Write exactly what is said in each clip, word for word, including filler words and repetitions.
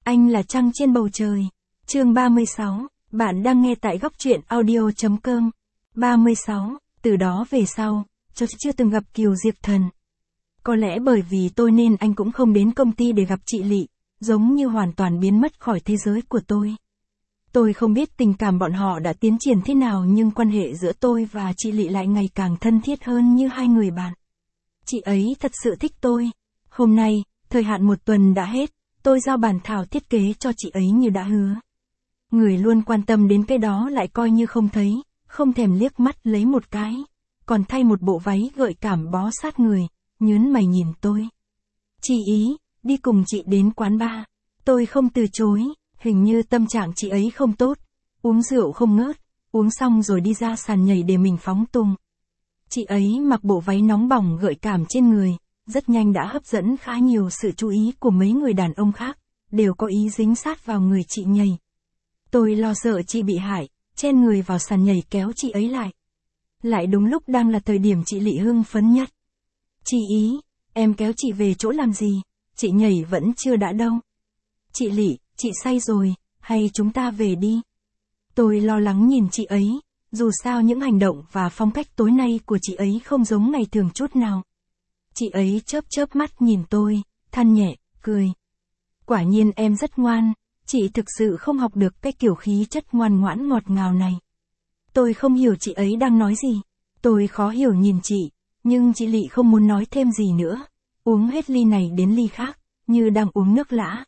Anh là trăng trên bầu trời. Chương ba mươi sáu, bạn đang nghe tại góc truyện audio chấm com. ba mươi sáu, từ đó về sau, tôi chưa từng gặp Kiều Diệp Thần. Có lẽ bởi vì tôi nên anh cũng không đến công ty để gặp chị Lị, giống như hoàn toàn biến mất khỏi thế giới của tôi. Tôi không biết tình cảm bọn họ đã tiến triển thế nào, nhưng quan hệ giữa tôi và chị Lị lại ngày càng thân thiết hơn như hai người bạn. Chị ấy thật sự thích tôi. Hôm nay, thời hạn một tuần đã hết, tôi giao bản thảo thiết kế cho chị ấy như đã hứa. Người luôn quan tâm đến cái đó lại coi như không thấy, không thèm liếc mắt lấy một cái, còn thay một bộ váy gợi cảm bó sát người, nhớn mày nhìn tôi. Chị ý, đi cùng chị đến quán bar. Tôi không từ chối, hình như tâm trạng chị ấy không tốt, uống rượu không ngớt, uống xong rồi đi ra sàn nhảy để mình phóng tung. Chị ấy mặc bộ váy nóng bỏng gợi cảm trên người, rất nhanh đã hấp dẫn khá nhiều sự chú ý của mấy người đàn ông khác, đều có ý dính sát vào người chị nhảy. Tôi lo sợ chị bị hại, chen người vào sàn nhảy kéo chị ấy lại. Lại đúng lúc đang là thời điểm chị Lị hưng phấn nhất. Chị ý, em kéo chị về chỗ làm gì, chị nhảy vẫn chưa đã đâu. Chị Lị, chị say rồi, hay chúng ta về đi. Tôi lo lắng nhìn chị ấy, dù sao những hành động và phong cách tối nay của chị ấy không giống ngày thường chút nào. Chị ấy chớp chớp mắt nhìn tôi, than nhẹ, cười. Quả nhiên em rất ngoan, chị thực sự không học được cái kiểu khí chất ngoan ngoãn ngọt ngào này. Tôi không hiểu chị ấy đang nói gì. Tôi khó hiểu nhìn chị, nhưng chị Lị không muốn nói thêm gì nữa. Uống hết ly này đến ly khác, như đang uống nước lã.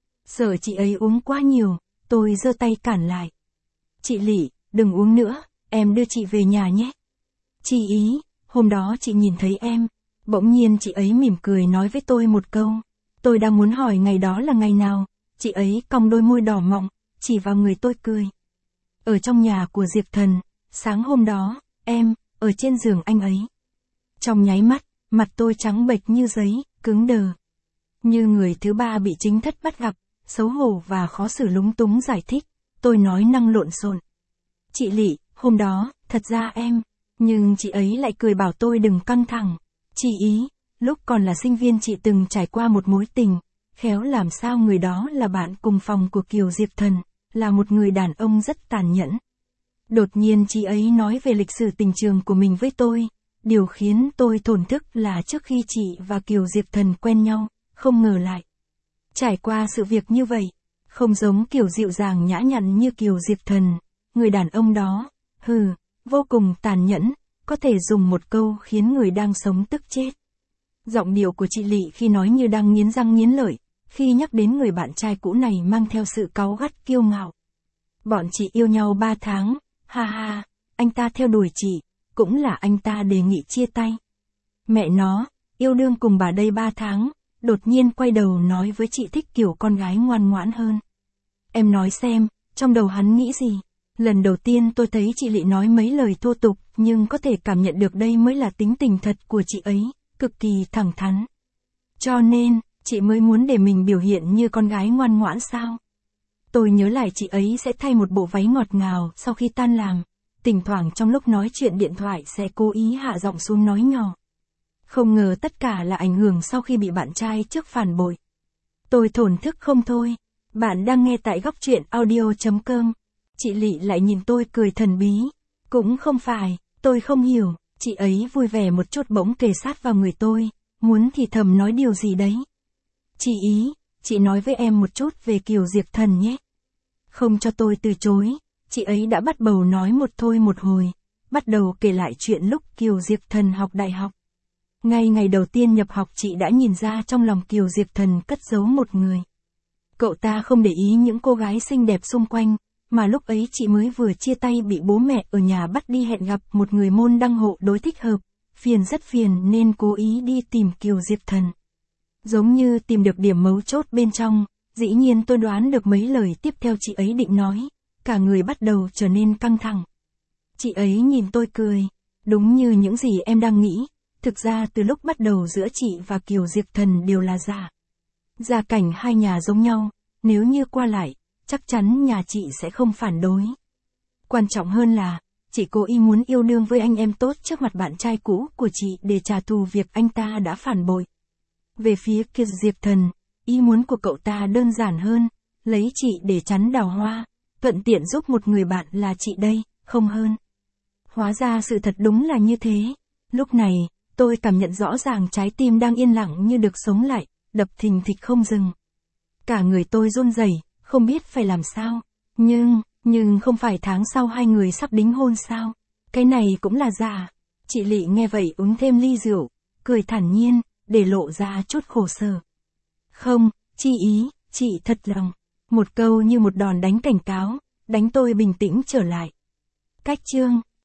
Sợ chị ấy uống quá nhiều, tôi giơ tay cản lại. Chị Lị, đừng uống nữa, em đưa chị về nhà nhé. Chị ý, hôm đó chị nhìn thấy em. Bỗng nhiên chị ấy mỉm cười nói với tôi một câu. Tôi đang muốn hỏi ngày đó là ngày nào. Chị ấy cong đôi môi đỏ mọng, chỉ vào người tôi cười. Ở trong nhà của Diệp Thần, sáng hôm đó, em, ở trên giường anh ấy. Trong nháy mắt, mặt tôi trắng bệch như giấy, cứng đờ. Như người thứ ba bị chính thất bắt gặp, xấu hổ và khó xử lúng túng giải thích, tôi nói năng lộn xộn. Chị Lị, hôm đó, thật ra em, nhưng chị ấy lại cười bảo tôi đừng căng thẳng. Chị ý, lúc còn là sinh viên chị từng trải qua một mối tình, khéo làm sao người đó là bạn cùng phòng của Kiều Diệp Thần, là một người đàn ông rất tàn nhẫn. Đột nhiên chị ấy nói về lịch sử tình trường của mình với tôi, điều khiến tôi thổn thức là trước khi chị và Kiều Diệp Thần quen nhau, không ngờ lại trải qua sự việc như vậy, không giống kiểu dịu dàng nhã nhặn như Kiều Diệp Thần, người đàn ông đó, hừ, vô cùng tàn nhẫn, có thể dùng một câu khiến người đang sống tức chết. Giọng điệu của chị Lị khi nói như đang nghiến răng nghiến lợi, khi nhắc đến người bạn trai cũ này mang theo sự cáu gắt kiêu ngạo. Bọn chị yêu nhau ba tháng, ha ha, anh ta theo đuổi chị, cũng là anh ta đề nghị chia tay. Mẹ nó, yêu đương cùng bà đây ba tháng, đột nhiên quay đầu nói với chị thích kiểu con gái ngoan ngoãn hơn. Em nói xem, trong đầu hắn nghĩ gì? Lần đầu tiên tôi thấy chị Lị nói mấy lời thô tục, nhưng có thể cảm nhận được đây mới là tính tình thật của chị ấy, cực kỳ thẳng thắn. Cho nên, chị mới muốn để mình biểu hiện như con gái ngoan ngoãn sao? Tôi nhớ lại chị ấy sẽ thay một bộ váy ngọt ngào sau khi tan làm, thỉnh thoảng trong lúc nói chuyện điện thoại sẽ cố ý hạ giọng xuống nói nhỏ. Không ngờ tất cả là ảnh hưởng sau khi bị bạn trai trước phản bội. Tôi thổn thức không thôi. Bạn đang nghe tại góc truyện audio chấm com. Chị Lị lại nhìn tôi cười thần bí. Cũng không phải, tôi không hiểu. Chị ấy vui vẻ một chút bỗng kề sát vào người tôi, muốn thì thầm nói điều gì đấy. Chị ý, chị nói với em một chút về Kiều Diệp Thần nhé. Không cho tôi từ chối, chị ấy đã bắt đầu nói một thôi một hồi, bắt đầu kể lại chuyện lúc Kiều Diệp Thần học đại học. Ngay ngày đầu tiên nhập học chị đã nhìn ra trong lòng Kiều Diệp Thần cất giấu một người. Cậu ta không để ý những cô gái xinh đẹp xung quanh, mà lúc ấy chị mới vừa chia tay bị bố mẹ ở nhà bắt đi hẹn gặp một người môn đăng hộ đối thích hợp, phiền rất phiền nên cố ý đi tìm Kiều Diệp Thần. Giống như tìm được điểm mấu chốt bên trong, dĩ nhiên tôi đoán được mấy lời tiếp theo chị ấy định nói, cả người bắt đầu trở nên căng thẳng. Chị ấy nhìn tôi cười, đúng như những gì em đang nghĩ. Thực ra từ lúc bắt đầu giữa chị và Kiều Diệp Thần đều là giả. Gia cảnh hai nhà giống nhau, nếu như qua lại, chắc chắn nhà chị sẽ không phản đối. Quan trọng hơn là, chị cố ý muốn yêu đương với anh em tốt trước mặt bạn trai cũ của chị để trả thù việc anh ta đã phản bội. Về phía Kiều Diệp Thần, ý muốn của cậu ta đơn giản hơn, lấy chị để chắn đào hoa, thuận tiện giúp một người bạn là chị đây, không hơn. Hóa ra sự thật đúng là như thế. Lúc này, tôi cảm nhận rõ ràng trái tim đang yên lặng như được sống lại, đập thình thịch không dừng. Cả người tôi run rẩy, không biết phải làm sao. Nhưng, nhưng không phải tháng sau hai người sắp đính hôn sao? Cái này cũng là giả. Chị Lị nghe vậy uống thêm ly rượu, cười thản nhiên, để lộ ra chút khổ sở. Không, chị ý, chị thật lòng. Một câu như một đòn đánh cảnh cáo, đánh tôi bình tĩnh trở lại. Cách chương